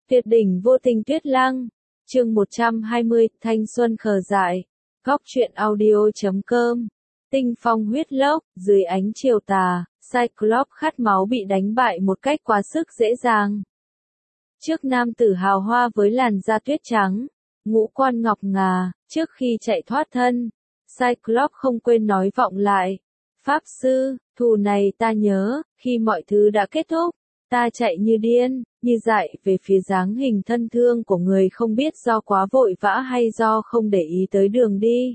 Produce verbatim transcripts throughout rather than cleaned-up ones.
Tuyệt đỉnh vô tình tuyết lăng. Chương một trăm hai mươi, thanh xuân khờ dại. Góc truyện audio chấm com. Tinh phong huyết lốc, dưới ánh chiều tà, Cyclops khát máu bị đánh bại một cách quá sức dễ dàng. Trước nam tử hào hoa với làn da tuyết trắng, ngũ quan ngọc ngà, trước khi chạy thoát thân, Cyclops không quên nói vọng lại. Pháp sư, thù này ta nhớ, khi mọi thứ đã kết thúc, ta chạy như điên, như dại về phía dáng hình thân thương của người không biết do quá vội vã hay do không để ý tới đường đi.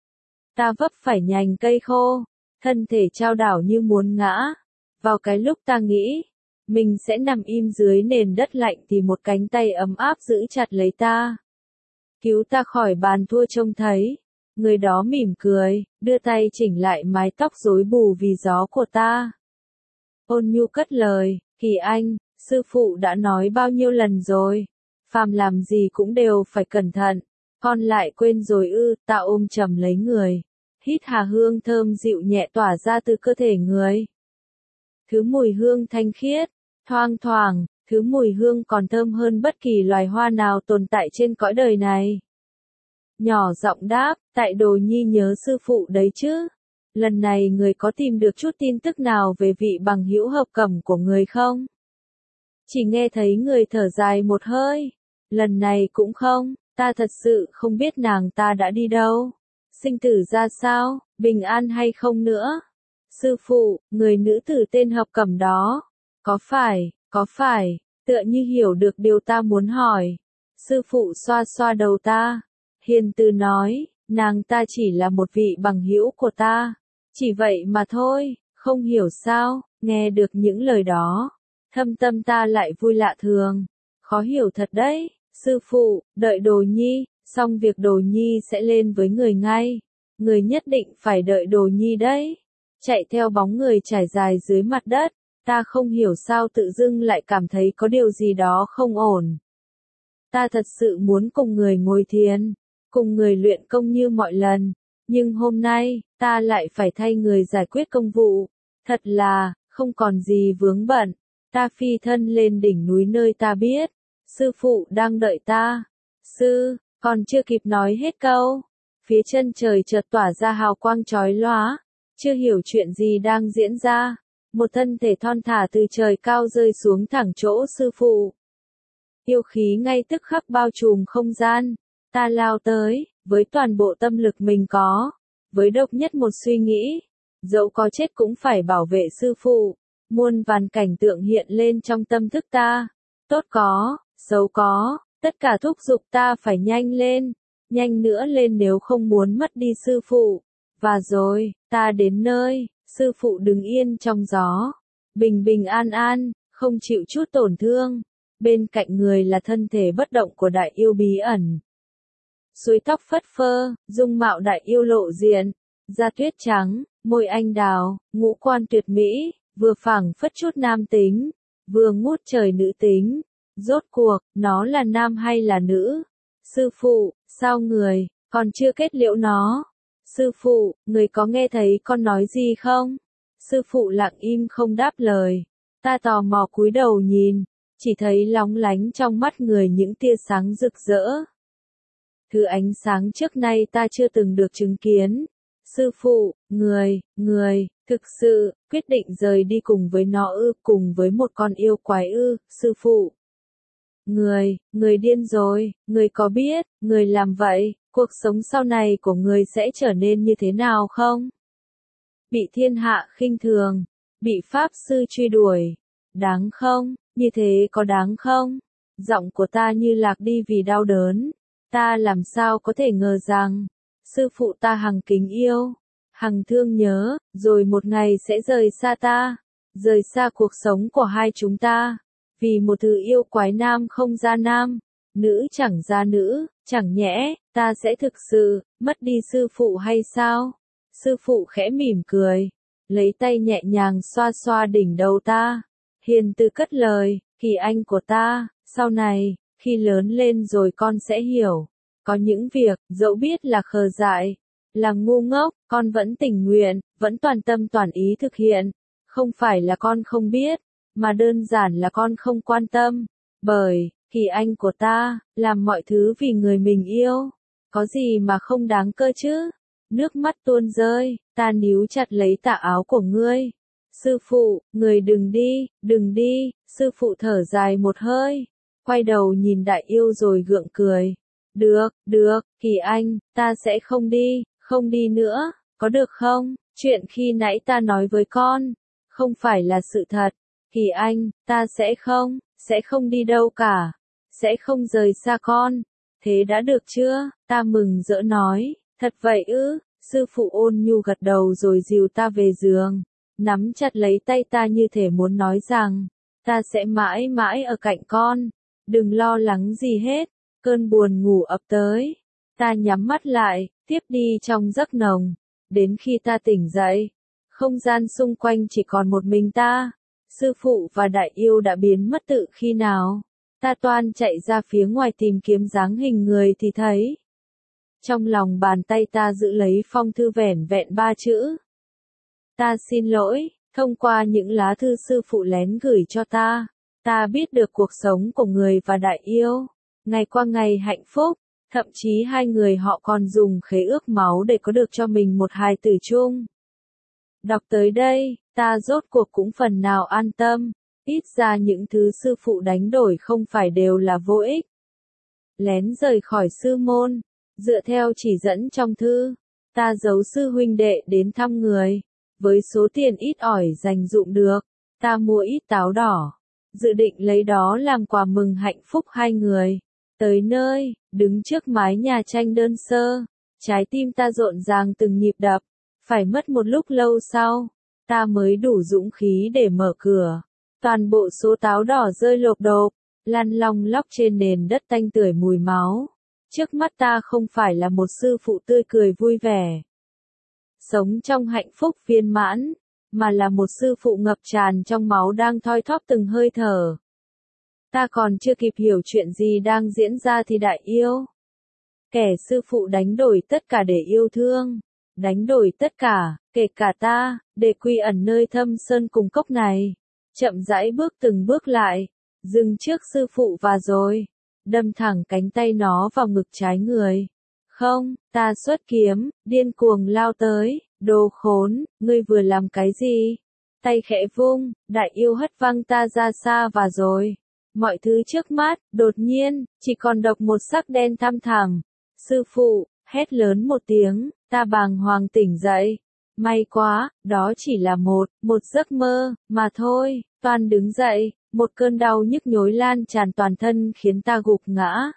Ta vấp phải nhành cây khô, thân thể chao đảo như muốn ngã. Vào cái lúc ta nghĩ, mình sẽ nằm im dưới nền đất lạnh thì một cánh tay ấm áp giữ chặt lấy ta. Cứu ta khỏi bàn thua trông thấy. Người đó mỉm cười, đưa tay chỉnh lại mái tóc rối bù vì gió của ta. Ôn nhu cất lời, Kỳ Anh, sư phụ đã nói bao nhiêu lần rồi. Phàm làm gì cũng đều phải cẩn thận. Con lại quên rồi ư, ta ôm chầm lấy người. Hít hà hương thơm dịu nhẹ tỏa ra từ cơ thể người. Thứ mùi hương thanh khiết, thoang thoảng, thứ mùi hương còn thơm hơn bất kỳ loài hoa nào tồn tại trên cõi đời này. Nhỏ giọng đáp, tại Đồ Nhi nhớ sư phụ đấy chứ. Lần này người có tìm được chút tin tức nào về vị bằng hữu hợp cẩm của người không? Chỉ nghe thấy người thở dài một hơi. Lần này cũng không, ta thật sự không biết nàng ta đã đi đâu. Sinh tử ra sao, bình an hay không nữa. Sư phụ, người nữ tử tên hợp cẩm đó. Có phải, có phải, tựa như hiểu được điều ta muốn hỏi. Sư phụ xoa xoa đầu ta. Hiền từ nói, nàng ta chỉ là một vị bằng hữu của ta. Chỉ vậy mà thôi, không hiểu sao, nghe được những lời đó. Thâm tâm ta lại vui lạ thường. Khó hiểu thật đấy, sư phụ, đợi Đồ Nhi, xong việc Đồ Nhi sẽ lên với người ngay. Người nhất định phải đợi Đồ Nhi đấy. Chạy theo bóng người trải dài dưới mặt đất, ta không hiểu sao tự dưng lại cảm thấy có điều gì đó không ổn. Ta thật sự muốn cùng người ngồi thiền, cùng người luyện công như mọi lần. Nhưng hôm nay, ta lại phải thay người giải quyết công vụ. Thật là, không còn gì vướng bận. Ta phi thân lên đỉnh núi nơi ta biết. Sư phụ đang đợi ta. Sư, còn chưa kịp nói hết câu. Phía chân trời chợt tỏa ra hào quang chói lóa. Chưa hiểu chuyện gì đang diễn ra. Một thân thể thon thả từ trời cao rơi xuống thẳng chỗ sư phụ. Yêu khí ngay tức khắc bao trùm không gian. Ta lao tới, với toàn bộ tâm lực mình có. Với độc nhất một suy nghĩ. Dẫu có chết cũng phải bảo vệ sư phụ. Muôn vàn cảnh tượng hiện lên trong tâm thức ta. Tốt có, xấu có, tất cả thúc giục ta phải nhanh lên. Nhanh nữa lên nếu không muốn mất đi sư phụ. Và rồi, ta đến nơi, sư phụ đứng yên trong gió. Bình bình an an, không chịu chút tổn thương. Bên cạnh người là thân thể bất động của đại yêu bí ẩn. Suối tóc phất phơ, dung mạo đại yêu lộ diện. Da tuyết trắng, môi anh đào, ngũ quan tuyệt mỹ, vừa phảng phất chút nam tính, vừa ngút trời nữ tính. Rốt cuộc, nó là nam hay là nữ? Sư phụ, sao người, còn chưa kết liễu nó? Sư phụ, người có nghe thấy con nói gì không? Sư phụ lặng im không đáp lời. Ta tò mò cúi đầu nhìn, chỉ thấy lóng lánh trong mắt người những tia sáng rực rỡ. Thứ ánh sáng trước nay ta chưa từng được chứng kiến. Sư phụ, người, người, thực sự, quyết định rời đi cùng với nó ư, cùng với một con yêu quái ư, sư phụ. Người, người điên rồi, người có biết, người làm vậy, cuộc sống sau này của người sẽ trở nên như thế nào không? Bị thiên hạ khinh thường, bị pháp sư truy đuổi, đáng không, như thế có đáng không? Giọng của ta như lạc đi vì đau đớn. Ta làm sao có thể ngờ rằng, sư phụ ta hằng kính yêu, hằng thương nhớ, rồi một ngày sẽ rời xa ta, rời xa cuộc sống của hai chúng ta, vì một thứ yêu quái nam không ra nam, nữ chẳng ra nữ, chẳng nhẽ, ta sẽ thực sự, mất đi sư phụ hay sao? Sư phụ khẽ mỉm cười, lấy tay nhẹ nhàng xoa xoa đỉnh đầu ta, hiền từ cất lời, Kỳ Anh của ta, sau này, khi lớn lên rồi con sẽ hiểu. Có những việc, dẫu biết là khờ dại, là ngu ngốc, con vẫn tình nguyện, vẫn toàn tâm toàn ý thực hiện. Không phải là con không biết, mà đơn giản là con không quan tâm. Bởi, Kỳ Anh của ta, làm mọi thứ vì người mình yêu. Có gì mà không đáng cơ chứ? Nước mắt tuôn rơi, ta níu chặt lấy tà áo của ngươi. Sư phụ, người đừng đi, đừng đi, sư phụ thở dài một hơi. Quay đầu nhìn đại yêu rồi gượng cười. Được, được, Kỳ Anh, ta sẽ không đi, không đi nữa, có được không? Chuyện khi nãy ta nói với con, không phải là sự thật. Kỳ Anh, ta sẽ không, sẽ không đi đâu cả, sẽ không rời xa con. Thế đã được chưa? Ta mừng rỡ nói, thật vậy ư? Sư phụ ôn nhu gật đầu rồi dìu ta về giường, nắm chặt lấy tay ta như thể muốn nói rằng, ta sẽ mãi mãi ở cạnh con, đừng lo lắng gì hết. Cơn buồn ngủ ập tới, ta nhắm mắt lại, tiếp đi trong giấc nồng, đến khi ta tỉnh dậy, không gian xung quanh chỉ còn một mình ta, sư phụ và đại yêu đã biến mất tự khi nào. Ta toan chạy ra phía ngoài tìm kiếm dáng hình người thì thấy, trong lòng bàn tay ta giữ lấy phong thư vẻn vẹn ba chữ. Ta xin lỗi, thông qua những lá thư sư phụ lén gửi cho ta, ta biết được cuộc sống của người và đại yêu, ngày qua ngày hạnh phúc, thậm chí hai người họ còn dùng khế ước máu để có được cho mình một hài tử chung. Đọc tới đây, ta rốt cuộc cũng phần nào an tâm, ít ra những thứ sư phụ đánh đổi không phải đều là vô ích. Lén rời khỏi sư môn, dựa theo chỉ dẫn trong thư, ta giấu sư huynh đệ đến thăm người, với số tiền ít ỏi dành dụm được, ta mua ít táo đỏ, dự định lấy đó làm quà mừng hạnh phúc hai người. Tới nơi, đứng trước mái nhà tranh đơn sơ, trái tim ta rộn ràng từng nhịp đập, phải mất một lúc lâu sau, ta mới đủ dũng khí để mở cửa. Toàn bộ số táo đỏ rơi lộp độp, lăn long lóc trên nền đất tanh tưởi mùi máu. Trước mắt ta không phải là một sư phụ tươi cười vui vẻ, sống trong hạnh phúc viên mãn, mà là một sư phụ ngập tràn trong máu đang thoi thóp từng hơi thở. Ta còn chưa kịp hiểu chuyện gì đang diễn ra thì đại yêu, kẻ sư phụ đánh đổi tất cả để yêu thương, đánh đổi tất cả, kể cả ta, để quy ẩn nơi thâm sơn cùng cốc này. Chậm rãi bước từng bước lại, dừng trước sư phụ và rồi, đâm thẳng cánh tay nó vào ngực trái người. Không, ta xuất kiếm, điên cuồng lao tới, đồ khốn, ngươi vừa làm cái gì? Tay khẽ vung, đại yêu hất văng ta ra xa và rồi. Mọi thứ trước mắt, đột nhiên, chỉ còn độc một sắc đen thăm thẳm. Sư phụ, hét lớn một tiếng, ta bàng hoàng tỉnh dậy. May quá, đó chỉ là một, một giấc mơ, mà thôi. Toan đứng dậy, một cơn đau nhức nhối lan tràn toàn thân khiến ta gục ngã.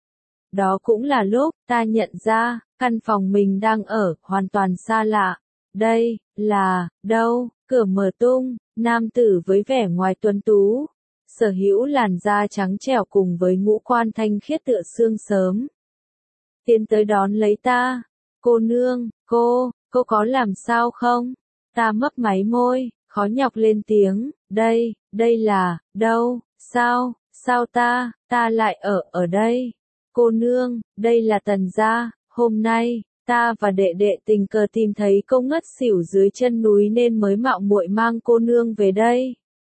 Đó cũng là lúc ta nhận ra, căn phòng mình đang ở, hoàn toàn xa lạ. Đây, là, đâu, cửa mở tung, nam tử với vẻ ngoài tuấn tú, sở hữu làn da trắng trẻo cùng với ngũ quan thanh khiết tựa sương sớm. Tiến tới đón lấy ta, cô nương, cô, cô có làm sao không? Ta mấp máy môi, khó nhọc lên tiếng, đây, đây là, đâu, sao, sao ta, ta lại ở, ở đây? Cô nương, đây là Tần gia, hôm nay, ta và đệ đệ tình cờ tìm thấy cô ngất xỉu dưới chân núi nên mới mạo muội mang cô nương về đây.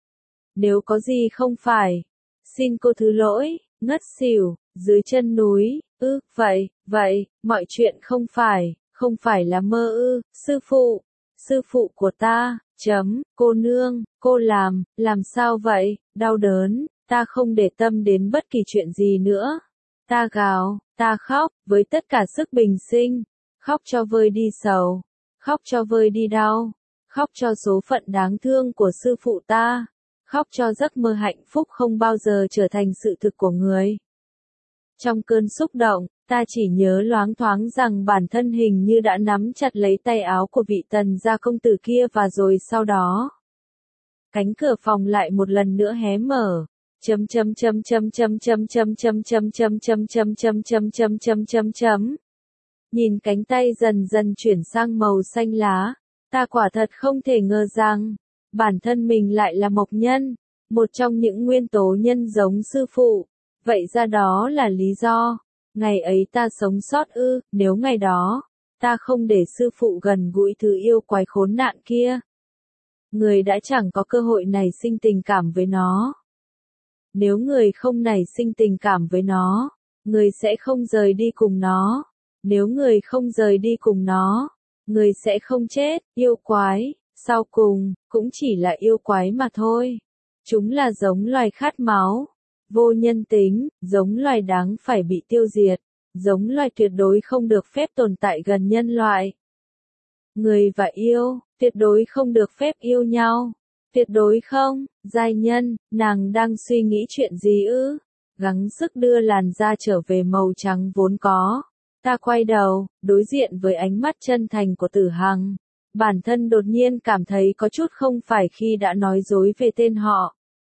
Nếu có gì không phải, xin cô thứ lỗi, ngất xỉu, dưới chân núi, ư, vậy, vậy, mọi chuyện không phải, không phải là mơ ư, sư phụ, sư phụ của ta, chấm, cô nương, cô làm, làm sao vậy, đau đớn, ta không để tâm đến bất kỳ chuyện gì nữa. Ta gào, ta khóc, với tất cả sức bình sinh, khóc cho vơi đi sầu, khóc cho vơi đi đau, khóc cho số phận đáng thương của sư phụ ta, khóc cho giấc mơ hạnh phúc không bao giờ trở thành sự thực của người. Trong cơn xúc động, ta chỉ nhớ loáng thoáng rằng bản thân hình như đã nắm chặt lấy tay áo của vị Tần gia công tử kia và rồi sau đó, cánh cửa phòng lại một lần nữa hé mở. Chấm chấm chấm chấm chấm chấm chấm chấm chấm chấm chấm chấm chấm chấm chấm chấm chấm chấm. Nhìn cánh tay dần dần chuyển sang màu xanh lá, ta quả thật không thể ngờ rằng, bản thân mình lại là mộc nhân, một trong những nguyên tố nhân giống sư phụ. Vậy ra đó là lý do, ngày ấy ta sống sót ư, nếu ngày đó, ta không để sư phụ gần gũi thứ yêu quái khốn nạn kia. Người đã chẳng có cơ hội này sinh tình cảm với nó. Nếu người không nảy sinh tình cảm với nó, người sẽ không rời đi cùng nó. Nếu người không rời đi cùng nó, người sẽ không chết. Yêu quái, sau cùng, cũng chỉ là yêu quái mà thôi. Chúng là giống loài khát máu, vô nhân tính, giống loài đáng phải bị tiêu diệt, giống loài tuyệt đối không được phép tồn tại gần nhân loại. Người và yêu, tuyệt đối không được phép yêu nhau. Tuyệt đối không. Giai nhân, nàng đang suy nghĩ chuyện gì ư? Gắng sức đưa làn da trở về màu trắng vốn có. Ta quay đầu, đối diện với ánh mắt chân thành của Tử Hằng. Bản thân đột nhiên cảm thấy có chút không phải khi đã nói dối về tên họ.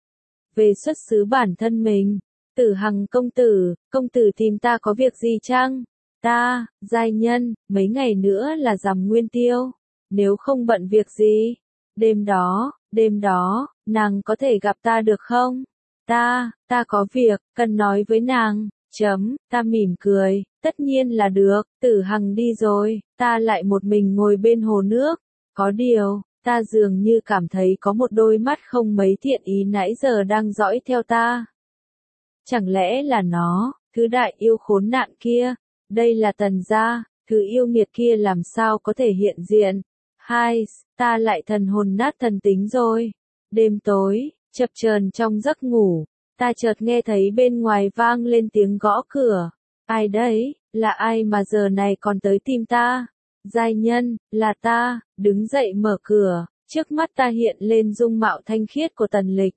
Về xuất xứ bản thân mình. Tử Hằng công tử, công tử tìm ta có việc gì chăng? Ta, giai nhân, mấy ngày nữa là rằm Nguyên Tiêu. Nếu không bận việc gì, đêm đó, đêm đó, nàng có thể gặp ta được không? Ta, ta có việc, cần nói với nàng. Chấm, ta mỉm cười, tất nhiên là được. Tử Hằng đi rồi, ta lại một mình ngồi bên hồ nước. Có điều, ta dường như cảm thấy có một đôi mắt không mấy thiện ý nãy giờ đang dõi theo ta. Chẳng lẽ là nó, thứ đại yêu khốn nạn kia? Đây là Tần gia, thứ yêu nghiệt kia làm sao có thể hiện diện? Hai, ta lại thần hồn nát thần tính rồi. Đêm tối, chập chờn trong giấc ngủ, ta chợt nghe thấy bên ngoài vang lên tiếng gõ cửa. Ai đấy, là ai mà giờ này còn tới tìm ta? Giai nhân, là ta, đứng dậy mở cửa, trước mắt ta hiện lên dung mạo thanh khiết của Tần Lịch.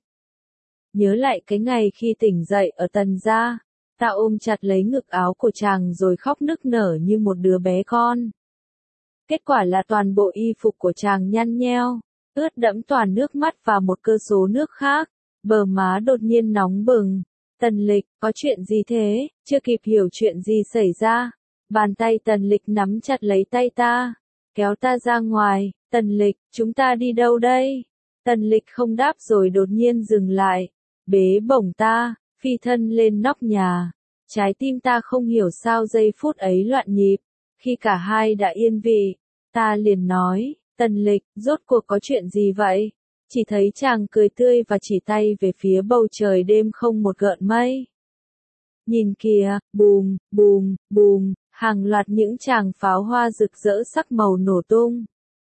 Nhớ lại cái ngày khi tỉnh dậy ở Tần gia, ta ôm chặt lấy ngực áo của chàng rồi khóc nức nở như một đứa bé con. Kết quả là toàn bộ y phục của chàng nhăn nheo, ướt đẫm toàn nước mắt và một cơ số nước khác, bờ má đột nhiên nóng bừng. Tần Lịch, có chuyện gì thế? Chưa kịp hiểu chuyện gì xảy ra, bàn tay Tần Lịch nắm chặt lấy tay ta, kéo ta ra ngoài. Tần Lịch, chúng ta đi đâu đây? Tần Lịch không đáp rồi đột nhiên dừng lại, bế bổng ta, phi thân lên nóc nhà. Trái tim ta không hiểu sao giây phút ấy loạn nhịp. Khi cả hai đã yên vị, ta liền nói, Tần Lịch, rốt cuộc có chuyện gì vậy? Chỉ thấy chàng cười tươi và chỉ tay về phía bầu trời đêm không một gợn mây. Nhìn kìa, bùm, bùm, bùm, hàng loạt những tràng pháo hoa rực rỡ sắc màu nổ tung,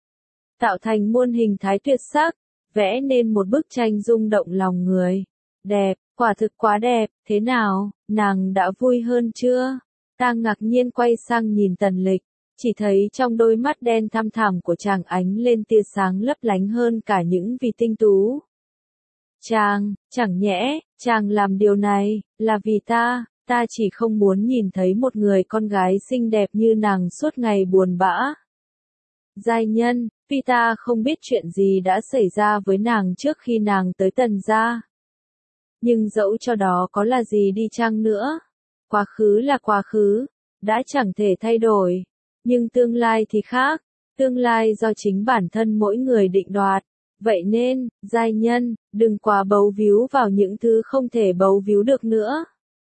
tạo thành muôn hình thái tuyệt sắc, vẽ nên một bức tranh rung động lòng người. Đẹp, quả thực quá đẹp, thế nào, nàng đã vui hơn chưa? Ta ngạc nhiên quay sang nhìn Tần Lịch, chỉ thấy trong đôi mắt đen thăm thẳm của chàng ánh lên tia sáng lấp lánh hơn cả những vì tinh tú. Chàng, chẳng nhẽ, chàng làm điều này, là vì ta, ta chỉ không muốn nhìn thấy một người con gái xinh đẹp như nàng suốt ngày buồn bã. Giai nhân, vì ta không biết chuyện gì đã xảy ra với nàng trước khi nàng tới Tần gia. Nhưng dẫu cho đó có là gì đi chăng nữa, quá khứ là quá khứ, đã chẳng thể thay đổi. Nhưng tương lai thì khác, tương lai do chính bản thân mỗi người định đoạt. Vậy nên, giai nhân, đừng quá bấu víu vào những thứ không thể bấu víu được nữa.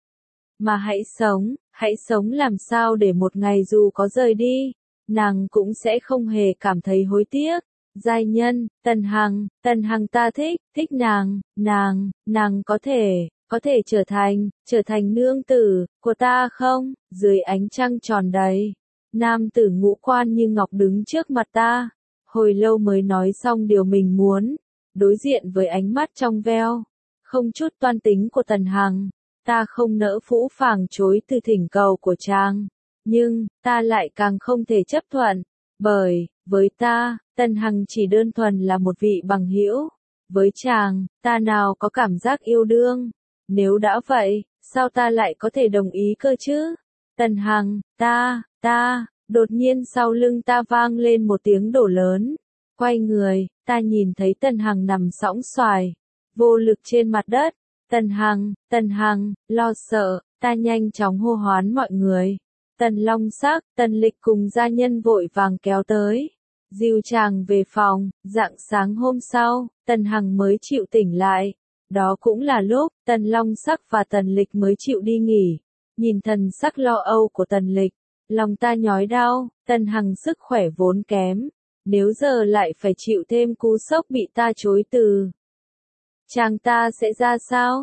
Mà hãy sống, hãy sống làm sao để một ngày dù có rời đi, nàng cũng sẽ không hề cảm thấy hối tiếc. Giai nhân, Tần Hằng, Tần Hằng ta thích, thích nàng, nàng, nàng có thể, có thể trở thành, trở thành nương tử của ta không? Dưới ánh trăng tròn đầy, nam tử ngũ quan như ngọc đứng trước mặt ta, hồi lâu mới nói xong điều mình muốn, đối diện với ánh mắt trong veo, không chút toan tính của Tần Hằng, ta không nỡ phũ phàng chối từ thỉnh cầu của chàng, nhưng, ta lại càng không thể chấp thuận, bởi, với ta, Tần Hằng chỉ đơn thuần là một vị bằng hữu, với chàng, ta nào có cảm giác yêu đương, nếu đã vậy, sao ta lại có thể đồng ý cơ chứ? Tần Hằng, ta, ta, đột nhiên sau lưng ta vang lên một tiếng đổ lớn, quay người, ta nhìn thấy Tần Hằng nằm sõng xoài, vô lực trên mặt đất. Tần Hằng, Tần Hằng, lo sợ, ta nhanh chóng hô hoán mọi người. Tần Long Sắc, Tần Lịch cùng gia nhân vội vàng kéo tới, dìu chàng về phòng. Rạng sáng hôm sau, Tần Hằng mới chịu tỉnh lại. Đó cũng là lúc Tần Long Sắc và Tần Lịch mới chịu đi nghỉ. Nhìn thần sắc lo âu của Tần Lịch, lòng ta nhói đau. Tần Hằng sức khỏe vốn kém, nếu giờ lại phải chịu thêm cú sốc bị ta chối từ, chàng ta sẽ ra sao?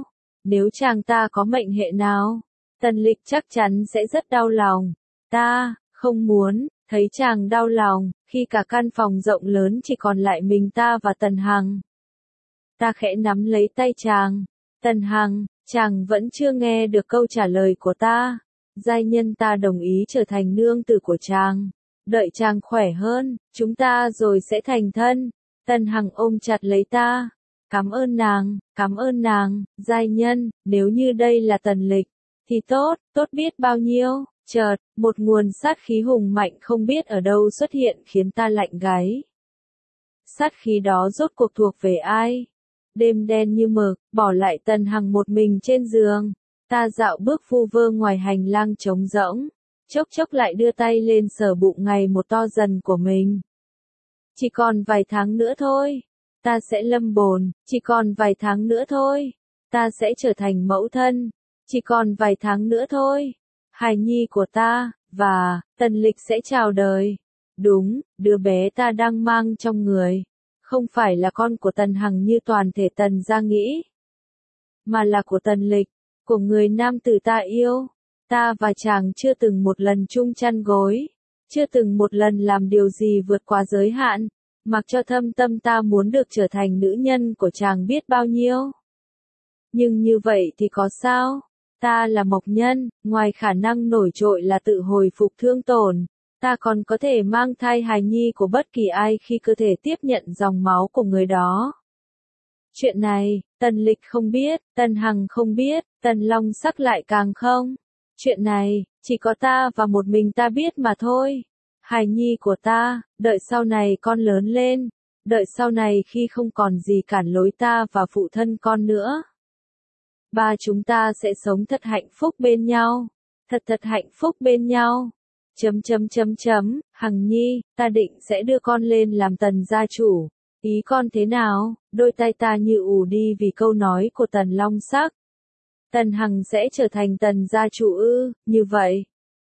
nếu chàng ta có mệnh hệ nào, Tần Lịch chắc chắn sẽ rất đau lòng. Ta, không muốn, thấy chàng đau lòng, khi cả căn phòng rộng lớn chỉ còn lại mình ta và Tần Hằng. Ta khẽ nắm lấy tay chàng. Tần Hằng, chàng vẫn chưa nghe được câu trả lời của ta. Giai nhân ta đồng ý trở thành nương tử của chàng. Đợi chàng khỏe hơn, chúng ta rồi sẽ thành thân. Tần Hằng ôm chặt lấy ta. Cảm ơn nàng, cảm ơn nàng, giai nhân, nếu như đây là Tần Lịch, thì tốt, tốt biết bao nhiêu. Chợt, một nguồn sát khí hùng mạnh không biết ở đâu xuất hiện khiến ta lạnh gáy. Sát khí đó rốt cuộc thuộc về ai? Đêm đen như mực, bỏ lại Tần Hằng một mình trên giường. Ta dạo bước vu vơ ngoài hành lang trống rỗng, chốc chốc lại đưa tay lên sờ bụng ngày một to dần của mình. Chỉ còn vài tháng nữa thôi, ta sẽ lâm bồn, chỉ còn vài tháng nữa thôi, ta sẽ trở thành mẫu thân, chỉ còn vài tháng nữa thôi, hài nhi của ta, và, Tần Lịch sẽ chào đời. Đúng, đứa bé ta đang mang trong người, không phải là con của Tần Hằng như toàn thể Tần gia nghĩ, mà là của Tần Lịch, của người nam tử ta yêu. Ta và chàng chưa từng một lần chung chăn gối, chưa từng một lần làm điều gì vượt quá giới hạn, mặc cho thâm tâm ta muốn được trở thành nữ nhân của chàng biết bao nhiêu. Nhưng như vậy thì có sao? Ta là mộc nhân, ngoài khả năng nổi trội là tự hồi phục thương tổn, ta còn có thể mang thai hài nhi của bất kỳ ai khi cơ thể tiếp nhận dòng máu của người đó. Chuyện này, Tần Lịch không biết, Tần Hằng không biết, Tần Long Sắc lại càng không. Chuyện này, chỉ có ta và một mình ta biết mà thôi. Hài nhi của ta, đợi sau này con lớn lên, đợi sau này khi không còn gì cản lối ta và phụ thân con nữa. Ba chúng ta sẽ sống thật hạnh phúc bên nhau, thật thật hạnh phúc bên nhau. Chấm chấm chấm chấm, Hằng nhi, ta định sẽ đưa con lên làm Tần gia chủ. Ý con thế nào? Đôi tay ta như ù đi vì câu nói của Tần Long Sắc. Tần Hằng sẽ trở thành Tần gia chủ ư? Như vậy,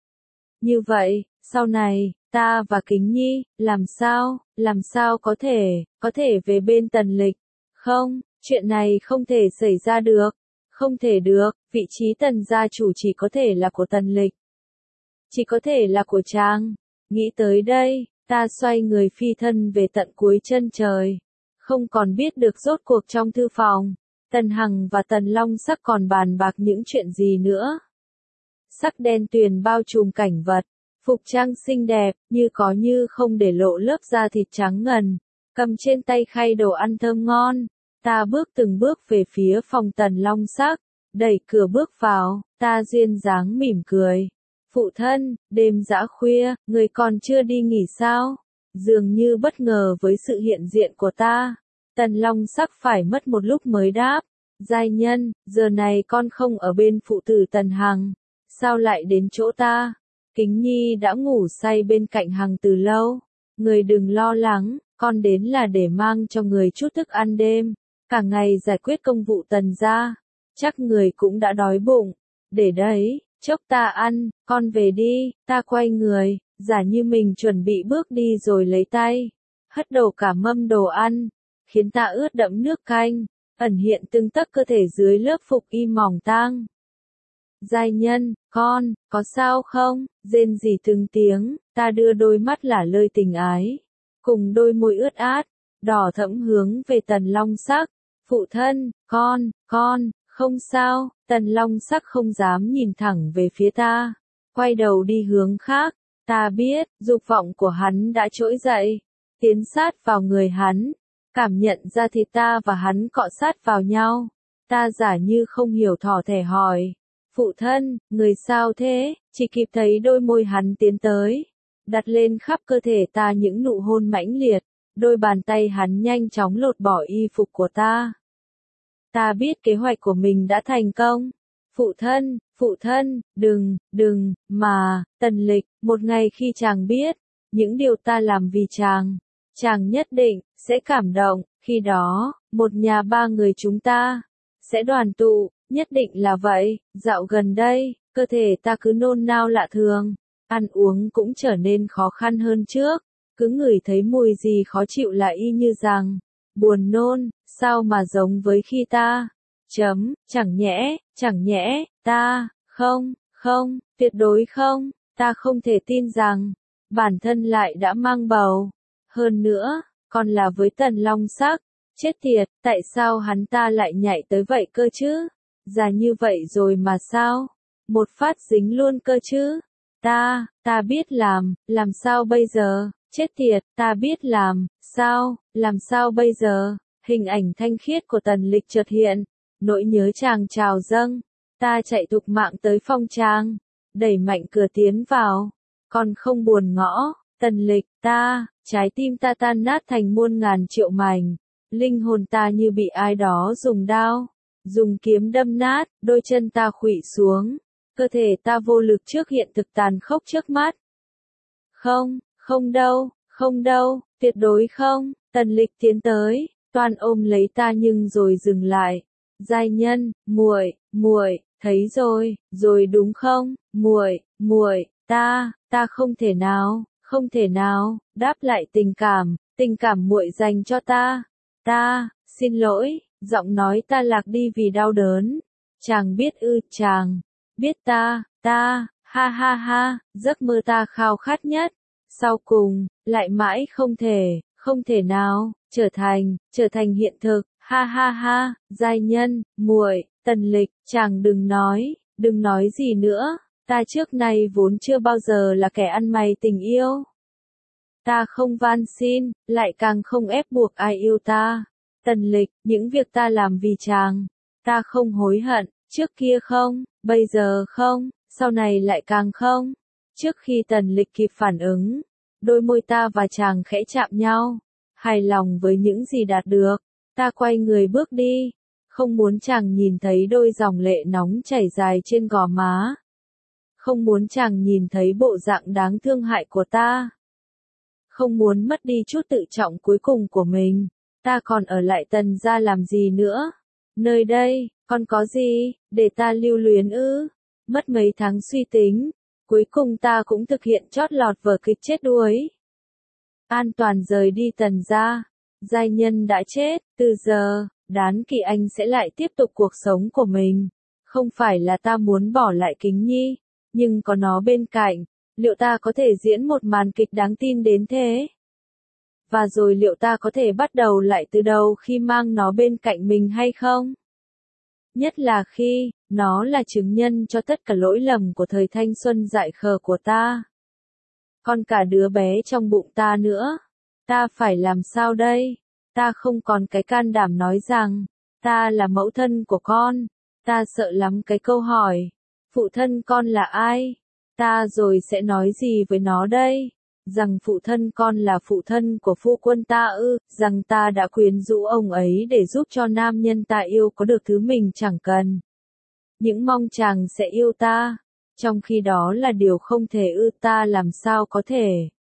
như vậy, sau này, ta và Kính Nhi, làm sao, làm sao có thể, có thể về bên Tần Lịch? Không, chuyện này không thể xảy ra được, không thể được, vị trí Tần gia chủ chỉ có thể là của Tần Lịch, chỉ có thể là của chàng. Nghĩ tới đây, ta xoay người phi thân về tận cuối chân trời, không còn biết được rốt cuộc trong thư phòng, Tần Hằng và Tần Long Sắc còn bàn bạc những chuyện gì nữa. Sắc đen tuyền bao trùm cảnh vật, phục trang xinh đẹp, như có như không để lộ lớp da thịt trắng ngần, cầm trên tay khay đồ ăn thơm ngon. Ta bước từng bước về phía phòng Tần Long Sắc, đẩy cửa bước vào, ta duyên dáng mỉm cười. Phụ thân, đêm dã khuya, người còn chưa đi nghỉ sao? Dường như bất ngờ với sự hiện diện của ta. Tần Long Sắc phải mất một lúc mới đáp. Giai nhân, giờ này con không ở bên phụ tử Tần Hằng, sao lại đến chỗ ta? Kính Nhi đã ngủ say bên cạnh Hằng từ lâu. Người đừng lo lắng, con đến là để mang cho người chút thức ăn đêm. Cả ngày giải quyết công vụ Tần gia, chắc người cũng đã đói bụng. Để đấy, chốc ta ăn, con về đi. Ta quay người, giả như mình chuẩn bị bước đi rồi lấy tay, hất đổ cả mâm đồ ăn, khiến ta ướt đẫm nước canh, ẩn hiện từng tấc cơ thể dưới lớp phục y mỏng tang. Giai nhân, con, có sao không? Rên rỉ từng tiếng, ta đưa đôi mắt lả lơi tình ái, cùng đôi môi ướt át, đỏ thẫm hướng về Tần Long Sắc. Phụ thân, con, con, không sao. Tần Long Sắc không dám nhìn thẳng về phía ta, quay đầu đi hướng khác. Ta biết, dục vọng của hắn đã trỗi dậy, tiến sát vào người hắn, cảm nhận ra thịt ta và hắn cọ sát vào nhau. Ta giả như không hiểu thỏ thẻ hỏi, phụ thân, người sao thế? Chỉ kịp thấy đôi môi hắn tiến tới, đặt lên khắp cơ thể ta những nụ hôn mãnh liệt, đôi bàn tay hắn nhanh chóng lột bỏ y phục của ta. Ta biết kế hoạch của mình đã thành công. Phụ thân, phụ thân, đừng, đừng, mà, Tần Lịch, một ngày khi chàng biết, những điều ta làm vì chàng, chàng nhất định, sẽ cảm động, khi đó, một nhà ba người chúng ta, sẽ đoàn tụ, nhất định là vậy. Dạo gần đây, cơ thể ta cứ nôn nao lạ thường, ăn uống cũng trở nên khó khăn hơn trước, cứ ngửi thấy mùi gì khó chịu là y như rằng, buồn nôn, sao mà giống với khi ta chấm, chẳng nhẽ, chẳng nhẽ, ta, không, không, tuyệt đối không, ta không thể tin rằng, bản thân lại đã mang bầu. Hơn nữa, còn là với Tần Long Sắc. Chết tiệt, tại sao hắn ta lại nhảy tới vậy cơ chứ? Già như vậy rồi mà sao? Một phát dính luôn cơ chứ? Ta, ta biết làm, làm sao bây giờ? Chết tiệt, ta biết làm, sao, làm sao bây giờ? Hình ảnh thanh khiết của Tần Lịch chợt hiện, nỗi nhớ chàng trào dâng. Ta chạy thục mạng tới phòng trang, đẩy mạnh cửa tiến vào, còn không buồn ngõ. Tần Lịch, ta, trái tim ta tan nát thành muôn ngàn triệu mảnh. Linh hồn ta như bị ai đó dùng đao, dùng kiếm đâm nát, đôi chân ta khuỵu xuống, cơ thể ta vô lực trước hiện thực tàn khốc trước mắt. Không, không đâu, không đâu, tuyệt đối không. Tần Lịch tiến tới, toàn ôm lấy ta nhưng rồi dừng lại. Giai nhân, muội, muội, thấy rồi, rồi đúng không? Muội, muội, ta, ta không thể nào, không thể nào đáp lại tình cảm, tình cảm muội dành cho ta. Ta, xin lỗi, giọng nói ta lạc đi vì đau đớn. Chàng biết ư, chàng, biết ta, ta, ha ha ha, giấc mơ ta khao khát nhất. Sau cùng, lại mãi không thể, không thể nào, trở thành, trở thành hiện thực, ha ha ha, giai nhân, muội, Tần Lịch, chàng đừng nói, đừng nói gì nữa, ta trước nay vốn chưa bao giờ là kẻ ăn mày tình yêu. Ta không van xin, lại càng không ép buộc ai yêu ta. Tần Lịch, những việc ta làm vì chàng, ta không hối hận, trước kia không, bây giờ không, sau này lại càng không. Trước khi Tần Lịch kịp phản ứng, đôi môi ta và chàng khẽ chạm nhau, hài lòng với những gì đạt được, ta quay người bước đi, không muốn chàng nhìn thấy đôi dòng lệ nóng chảy dài trên gò má. Không muốn chàng nhìn thấy bộ dạng đáng thương hại của ta. Không muốn mất đi chút tự trọng cuối cùng của mình. Ta còn ở lại Tần gia làm gì nữa? Nơi đây, còn có gì, để ta lưu luyến ư? Mất mấy tháng suy tính, cuối cùng ta cũng thực hiện chót lọt vở kịch chết đuối. An toàn rời đi Tần gia, giai nhân đã chết, từ giờ, Đán Kỵ Anh sẽ lại tiếp tục cuộc sống của mình. Không phải là ta muốn bỏ lại Kính Nhi, nhưng có nó bên cạnh, liệu ta có thể diễn một màn kịch đáng tin đến thế? Và rồi liệu ta có thể bắt đầu lại từ đầu khi mang nó bên cạnh mình hay không? Nhất là khi, nó là chứng nhân cho tất cả lỗi lầm của thời thanh xuân dại khờ của ta. Còn cả đứa bé trong bụng ta nữa. Ta phải làm sao đây? Ta không còn cái can đảm nói rằng, ta là mẫu thân của con. Ta sợ lắm cái câu hỏi, phụ thân con là ai? Ta rồi sẽ nói gì với nó đây? Rằng phụ thân con là phụ thân của phu quân ta ư, rằng ta đã quyến rũ ông ấy để giúp cho nam nhân ta yêu có được thứ mình chẳng cần. Những mong chàng sẽ yêu ta, trong khi đó là điều không thể ư, ta làm sao có thể?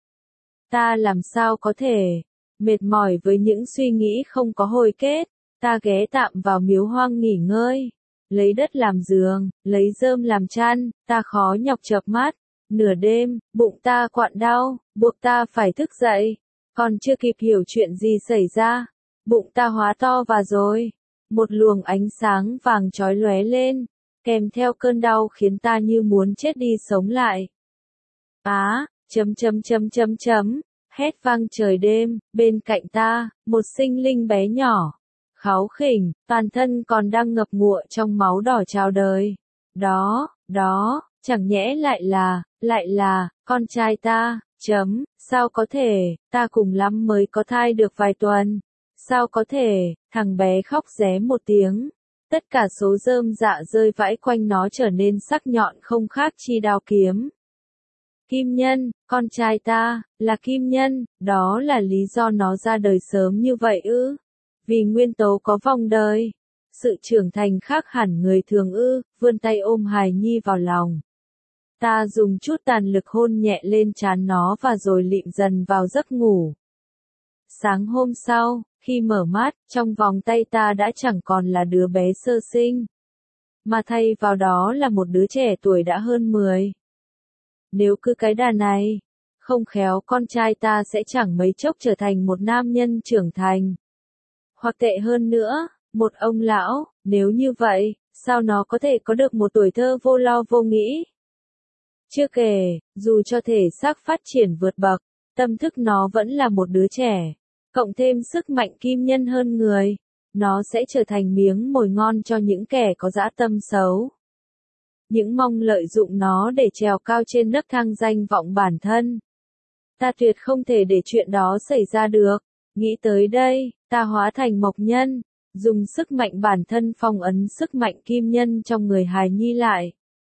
Ta làm sao có thể? Mệt mỏi với những suy nghĩ không có hồi kết, ta ghé tạm vào miếu hoang nghỉ ngơi, lấy đất làm giường, lấy rơm làm chăn, ta khó nhọc chợp mắt. Nửa đêm, bụng ta quặn đau, buộc ta phải thức dậy. Còn chưa kịp hiểu chuyện gì xảy ra, bụng ta hóa to và rồi. Một luồng ánh sáng vàng chói lóe lên, kèm theo cơn đau khiến ta như muốn chết đi sống lại. Á, chấm chấm chấm chấm chấm, hét vang trời đêm, bên cạnh ta, một sinh linh bé nhỏ, kháu khỉnh, toàn thân còn đang ngập ngụa trong máu đỏ chào đời. Đó, đó, chẳng nhẽ lại là, lại là, con trai ta, chấm, sao có thể, ta cùng lắm mới có thai được vài tuần. Sao có thể, thằng bé khóc ré một tiếng. Tất cả số rơm dạ rơi vãi quanh nó trở nên sắc nhọn không khác chi đao kiếm. Kim Nhân, con trai ta, là Kim Nhân, đó là lý do nó ra đời sớm như vậy ư? Vì nguyên tố có vòng đời. Sự trưởng thành khác hẳn người thường ư, vươn tay ôm hài nhi vào lòng. Ta dùng chút tàn lực hôn nhẹ lên trán nó và rồi lịm dần vào giấc ngủ. Sáng hôm sau, khi mở mắt, trong vòng tay ta đã chẳng còn là đứa bé sơ sinh, mà thay vào đó là một đứa trẻ tuổi đã hơn mười. Nếu cứ cái đà này, không khéo con trai ta sẽ chẳng mấy chốc trở thành một nam nhân trưởng thành. Hoặc tệ hơn nữa, Một ông lão, nếu như vậy, sao nó có thể có được một tuổi thơ vô lo vô nghĩ? Chưa kể, dù cho thể xác phát triển vượt bậc, tâm thức nó vẫn là một đứa trẻ. Cộng thêm sức mạnh kim nhân hơn người, nó sẽ trở thành miếng mồi ngon cho những kẻ có dã tâm xấu. Những mong lợi dụng nó để trèo cao trên nấc thang danh vọng bản thân. Ta tuyệt không thể để chuyện đó xảy ra được. Nghĩ tới đây, ta hóa thành mộc nhân, dùng sức mạnh bản thân phong ấn sức mạnh kim nhân trong người hài nhi lại.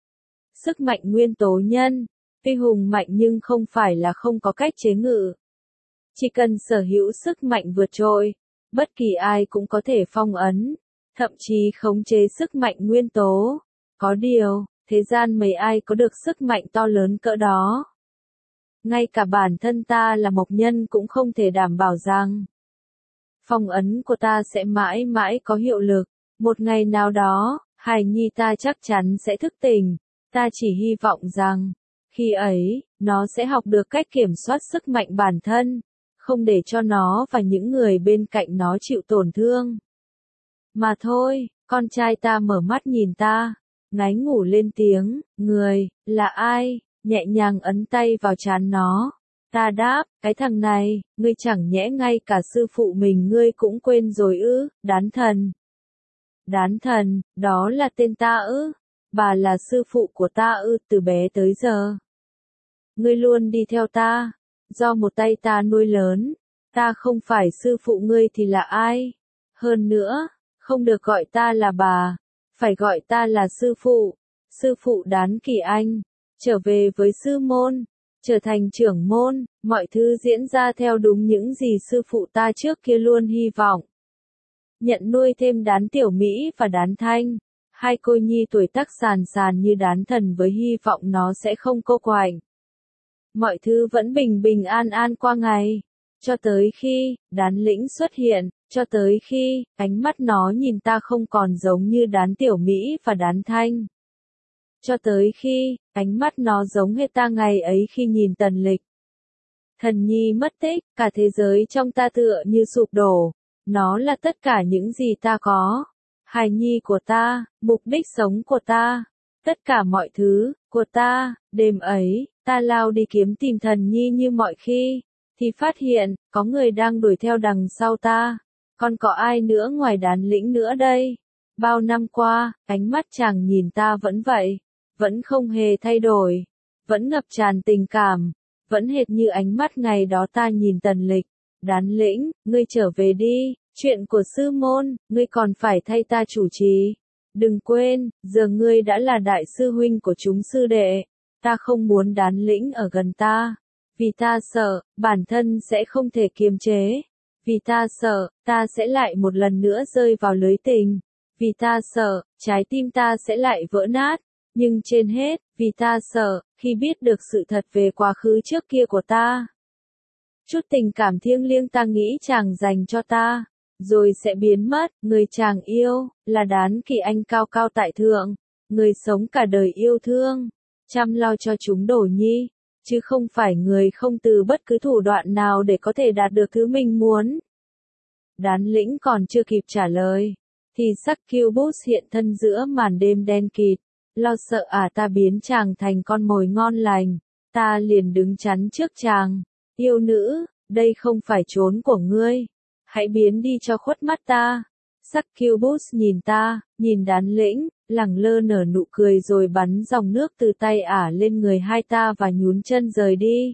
Sức mạnh nguyên tố nhân, tuy hùng mạnh nhưng không phải là không có cách chế ngự. Chỉ cần sở hữu sức mạnh vượt trội, bất kỳ ai cũng có thể phong ấn, thậm chí khống chế sức mạnh nguyên tố. Có điều, thế gian mấy ai có được sức mạnh to lớn cỡ đó. Ngay cả bản thân ta là mộc nhân cũng không thể đảm bảo rằng phong ấn của ta sẽ mãi mãi có hiệu lực. Một ngày nào đó, hài nhi ta chắc chắn sẽ thức tỉnh. Ta chỉ hy vọng rằng, khi ấy, nó sẽ học được cách kiểm soát sức mạnh bản thân, không để cho nó và những người bên cạnh nó chịu tổn thương. Mà thôi, con trai ta mở mắt nhìn ta, ngáy ngủ lên tiếng, người, là ai, nhẹ nhàng ấn tay vào trán nó. Ta đáp, cái thằng này, ngươi chẳng nhẽ ngay cả sư phụ mình ngươi cũng quên rồi ư, đán thần. Đán thần, đó là tên ta ư, bà là sư phụ của ta ư, từ bé tới giờ. Ngươi luôn đi theo ta, do một tay ta nuôi lớn, ta không phải sư phụ ngươi thì là ai? Hơn nữa, không được gọi ta là bà, phải gọi ta là sư phụ, sư phụ Đán Kỳ Anh, trở về với sư môn, trở thành trưởng môn, mọi thứ diễn ra theo đúng những gì sư phụ ta trước kia luôn hy vọng. Nhận nuôi thêm Đán Tiểu Mỹ và Đán Thanh, hai cô nhi tuổi tác sàn sàn như Đán Thần với hy vọng nó sẽ không cô quạnh. Mọi thứ vẫn bình bình an an qua ngày, cho tới khi, Đán Lĩnh xuất hiện, cho tới khi, ánh mắt nó nhìn ta không còn giống như Đán Tiểu Mỹ và Đán Thanh. Cho tới khi, ánh mắt nó giống hệt ta ngày ấy khi nhìn Tần Lịch. Thần nhi mất tích, cả thế giới trong ta tựa như sụp đổ, nó là tất cả những gì ta có. Hài nhi của ta, mục đích sống của ta, tất cả mọi thứ, của ta, đêm ấy, ta lao đi kiếm tìm thần nhi như mọi khi, thì phát hiện, có người đang đuổi theo đằng sau ta, còn có ai nữa ngoài Đán Lĩnh nữa đây? Bao năm qua, ánh mắt chàng nhìn ta vẫn vậy, vẫn không hề thay đổi, vẫn ngập tràn tình cảm, vẫn hệt như ánh mắt ngày đó ta nhìn Tần Lịch. Đán Lĩnh, ngươi trở về đi, chuyện của sư môn, ngươi còn phải thay ta chủ trì. Đừng quên, giờ ngươi đã là đại sư huynh của chúng sư đệ, ta không muốn Đán Lĩnh ở gần ta, vì ta sợ, bản thân sẽ không thể kiềm chế, vì ta sợ, ta sẽ lại một lần nữa rơi vào lưới tình, vì ta sợ, trái tim ta sẽ lại vỡ nát, nhưng trên hết, vì ta sợ, khi biết được sự thật về quá khứ trước kia của ta. Chút tình cảm thiêng liêng ta nghĩ chàng dành cho ta, rồi sẽ biến mất, người chàng yêu, là Đán Kỳ Anh cao cao tại thượng, người sống cả đời yêu thương, chăm lo cho chúng Đổ Nhi, chứ không phải người không từ bất cứ thủ đoạn nào để có thể đạt được thứ mình muốn. Đán Lĩnh còn chưa kịp trả lời, thì Succubus hiện thân giữa màn đêm đen kịt, lo sợ à ta biến chàng thành con mồi ngon lành, ta liền đứng chắn trước chàng, yêu nữ, đây không phải chốn của ngươi, hãy biến đi cho khuất mắt ta. Succubus nhìn ta, nhìn Đán Lĩnh, lẳng lơ nở nụ cười rồi bắn dòng nước từ tay ả lên người hai ta và nhún chân rời đi.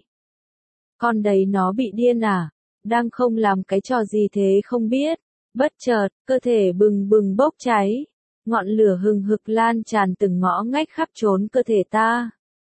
Con đấy nó bị điên à? Đang không làm cái trò gì thế không biết. Bất chợt, cơ thể bừng bừng bốc cháy. Ngọn lửa hừng hực lan tràn từng ngõ ngách khắp trốn cơ thể ta.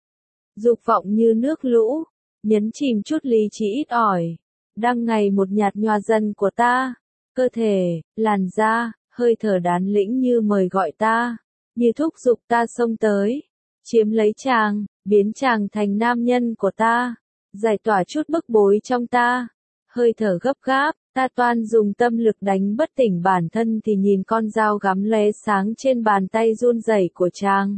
Dục vọng như nước lũ, nhấn chìm chút lý trí ít ỏi. Đang ngày một nhạt nhòa dần của ta. Cơ thể, làn da, hơi thở Đán Lĩnh như mời gọi ta, như thúc giục ta xông tới, chiếm lấy chàng, biến chàng thành nam nhân của ta, giải tỏa chút bức bối trong ta. Hơi thở gấp gáp, ta toan dùng tâm lực đánh bất tỉnh bản thân thì nhìn con dao gắm lóe sáng trên bàn tay run rẩy của chàng.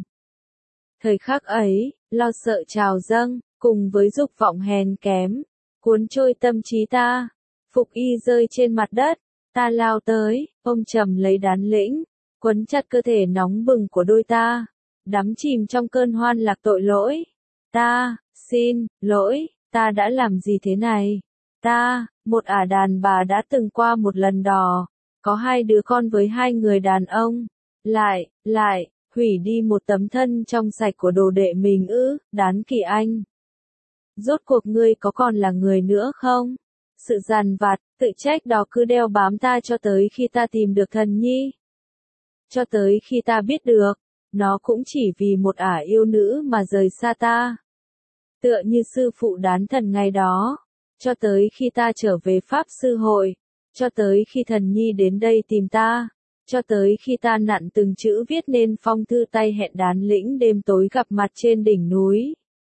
Thời khắc ấy, lo sợ trào dâng, cùng với dục vọng hèn kém, cuốn trôi tâm trí ta, phục y rơi trên mặt đất. Ta lao tới, ôm chầm lấy Đán Lĩnh, quấn chặt cơ thể nóng bừng của đôi ta, đắm chìm trong cơn hoan lạc tội lỗi. Ta, xin, lỗi, ta đã làm gì thế này? Ta, một ả đàn bà đã từng qua một lần đò, có hai đứa con với hai người đàn ông, lại, lại, hủy đi một tấm thân trong sạch của đồ đệ mình ư, Đán Kỳ Anh. Rốt cuộc ngươi có còn là người nữa không? Sự dằn vặt, tự trách đó cứ đeo bám ta cho tới khi ta tìm được thần nhi. Cho tới khi ta biết được, nó cũng chỉ vì một ả yêu nữ mà rời xa ta. Tựa như sư phụ Đán Thần ngày đó, cho tới khi ta trở về Pháp Sư Hội, cho tới khi thần nhi đến đây tìm ta, cho tới khi ta nặn từng chữ viết nên phong thư tay hẹn Đán Lĩnh đêm tối gặp mặt trên đỉnh núi.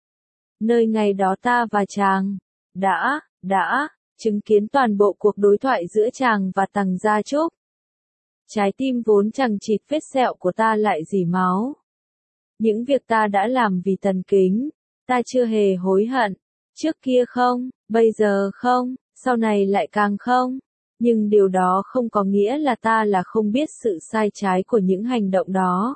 Nơi ngày đó ta và chàng, đã, đã, chứng kiến toàn bộ cuộc đối thoại giữa chàng và Tằng Gia Trúc. Trái tim vốn chằng chịt vết sẹo của ta lại rỉ máu. Những việc ta đã làm vì Tần Kính, ta chưa hề hối hận. Trước kia không, bây giờ không, sau này lại càng không. Nhưng điều đó không có nghĩa là ta là không biết sự sai trái của những hành động đó.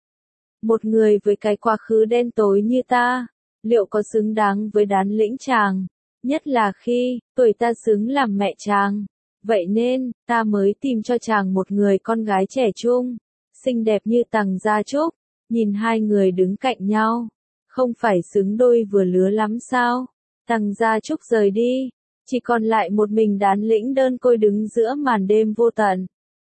Một người với cái quá khứ đen tối như ta, liệu có xứng đáng với Đán Lĩnh chàng? Nhất là khi, tuổi ta xứng làm mẹ chàng. Vậy nên, ta mới tìm cho chàng một người con gái trẻ trung, xinh đẹp như Tằng Gia Trúc. Nhìn hai người đứng cạnh nhau, không phải xứng đôi vừa lứa lắm sao? Tằng Gia Trúc rời đi, chỉ còn lại một mình Đán Lĩnh đơn côi đứng giữa màn đêm vô tận.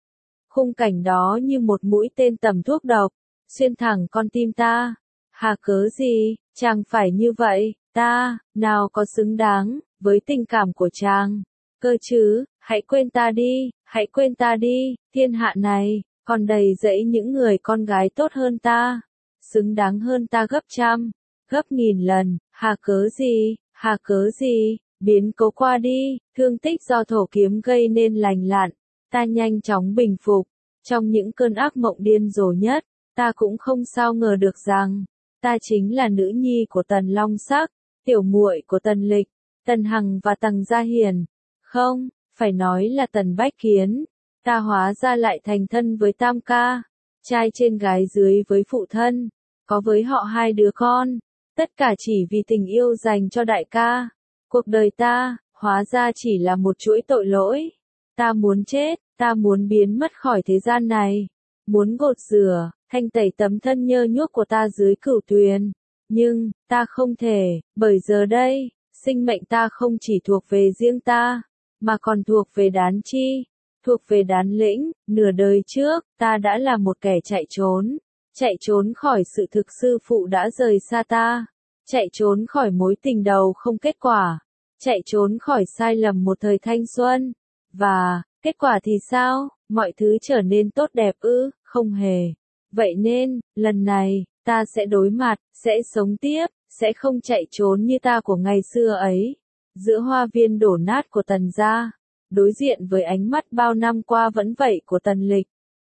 Khung cảnh đó như một mũi tên tầm thuốc độc, xuyên thẳng con tim ta. Hà cớ gì, chàng phải như vậy, ta, nào có xứng đáng, với tình cảm của chàng. Cơ chứ, hãy quên ta đi, hãy quên ta đi, thiên hạ này, còn đầy dẫy những người con gái tốt hơn ta. Xứng đáng hơn ta gấp trăm, gấp nghìn lần, hà cớ gì, hà cớ gì, biến cố qua đi, thương tích do thổ kiếm gây nên lành lặn, ta nhanh chóng bình phục. Trong những cơn ác mộng điên rồ nhất, ta cũng không sao ngờ được rằng, ta chính là nữ nhi của Tần Long Sắc, tiểu muội của Tần Lịch, Tần Hằng và Tằng Gia Hiền. Không, phải nói là Tần Bách Kiến. Ta hóa ra lại thành thân với Tam Ca, trai trên gái dưới với phụ thân, có với họ hai đứa con, tất cả chỉ vì tình yêu dành cho đại ca. Cuộc đời ta, hóa ra chỉ là một chuỗi tội lỗi. Ta muốn chết, ta muốn biến mất khỏi thế gian này, muốn gột rửa, thanh tẩy tấm thân nhơ nhuốc của ta dưới cửu tuyền. Nhưng, ta không thể, bởi giờ đây, sinh mệnh ta không chỉ thuộc về riêng ta, mà còn thuộc về Đán Chi, thuộc về Đán Lĩnh. Nửa đời trước, ta đã là một kẻ chạy trốn, chạy trốn khỏi sự thực sư phụ đã rời xa ta, chạy trốn khỏi mối tình đầu không kết quả, chạy trốn khỏi sai lầm một thời thanh xuân. Và, kết quả thì sao? Mọi thứ trở nên tốt đẹp ư? Không hề. Vậy nên, lần này, ta sẽ đối mặt, sẽ sống tiếp, sẽ không chạy trốn như ta của ngày xưa ấy. Giữa hoa viên đổ nát của Tần gia, đối diện với ánh mắt bao năm qua vẫn vậy của Tần Lịch,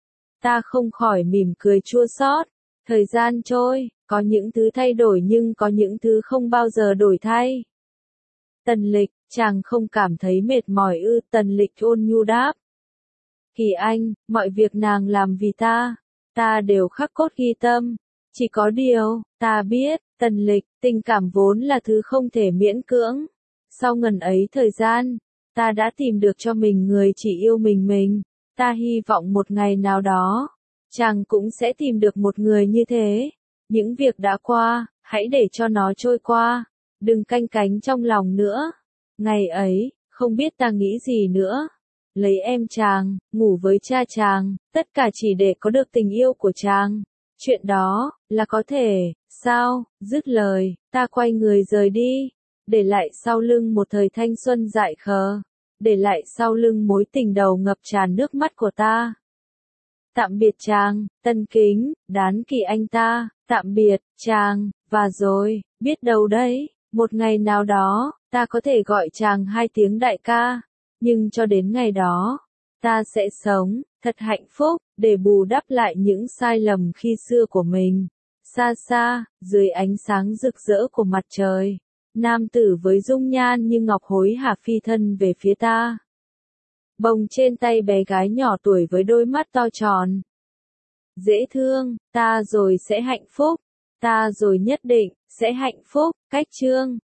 ta không khỏi mỉm cười chua xót. Thời gian trôi, có những thứ thay đổi nhưng có những thứ không bao giờ đổi thay. Tần Lịch, chàng không cảm thấy mệt mỏi ư? Tần Lịch ôn nhu đáp. Kỳ Anh, mọi việc nàng làm vì ta, ta đều khắc cốt ghi tâm. Chỉ có điều, ta biết, Tần Lịch, tình cảm vốn là thứ không thể miễn cưỡng. Sau ngần ấy thời gian, ta đã tìm được cho mình người chỉ yêu mình mình. Ta hy vọng một ngày nào đó, chàng cũng sẽ tìm được một người như thế. Những việc đã qua, hãy để cho nó trôi qua. Đừng canh cánh trong lòng nữa. Ngày ấy, không biết ta nghĩ gì nữa. Lấy em chàng, ngủ với cha chàng, tất cả chỉ để có được tình yêu của chàng. Chuyện đó, là có thể, sao? Dứt lời, ta quay người rời đi, để lại sau lưng một thời thanh xuân dại khờ, để lại sau lưng mối tình đầu ngập tràn nước mắt của ta. Tạm biệt chàng, Tần Kính, Đán Kỳ Anh ta, tạm biệt, chàng, và rồi, biết đâu đấy, một ngày nào đó, ta có thể gọi chàng hai tiếng đại ca, nhưng cho đến ngày đó, ta sẽ sống, thật hạnh phúc, để bù đắp lại những sai lầm khi xưa của mình. Xa xa, dưới ánh sáng rực rỡ của mặt trời, nam tử với dung nhan như ngọc hối hả phi thân về phía ta. bồng trên tay bé gái nhỏ tuổi với đôi mắt to tròn. Dễ thương, ta rồi sẽ hạnh phúc, ta rồi nhất định, sẽ hạnh phúc, cách chương.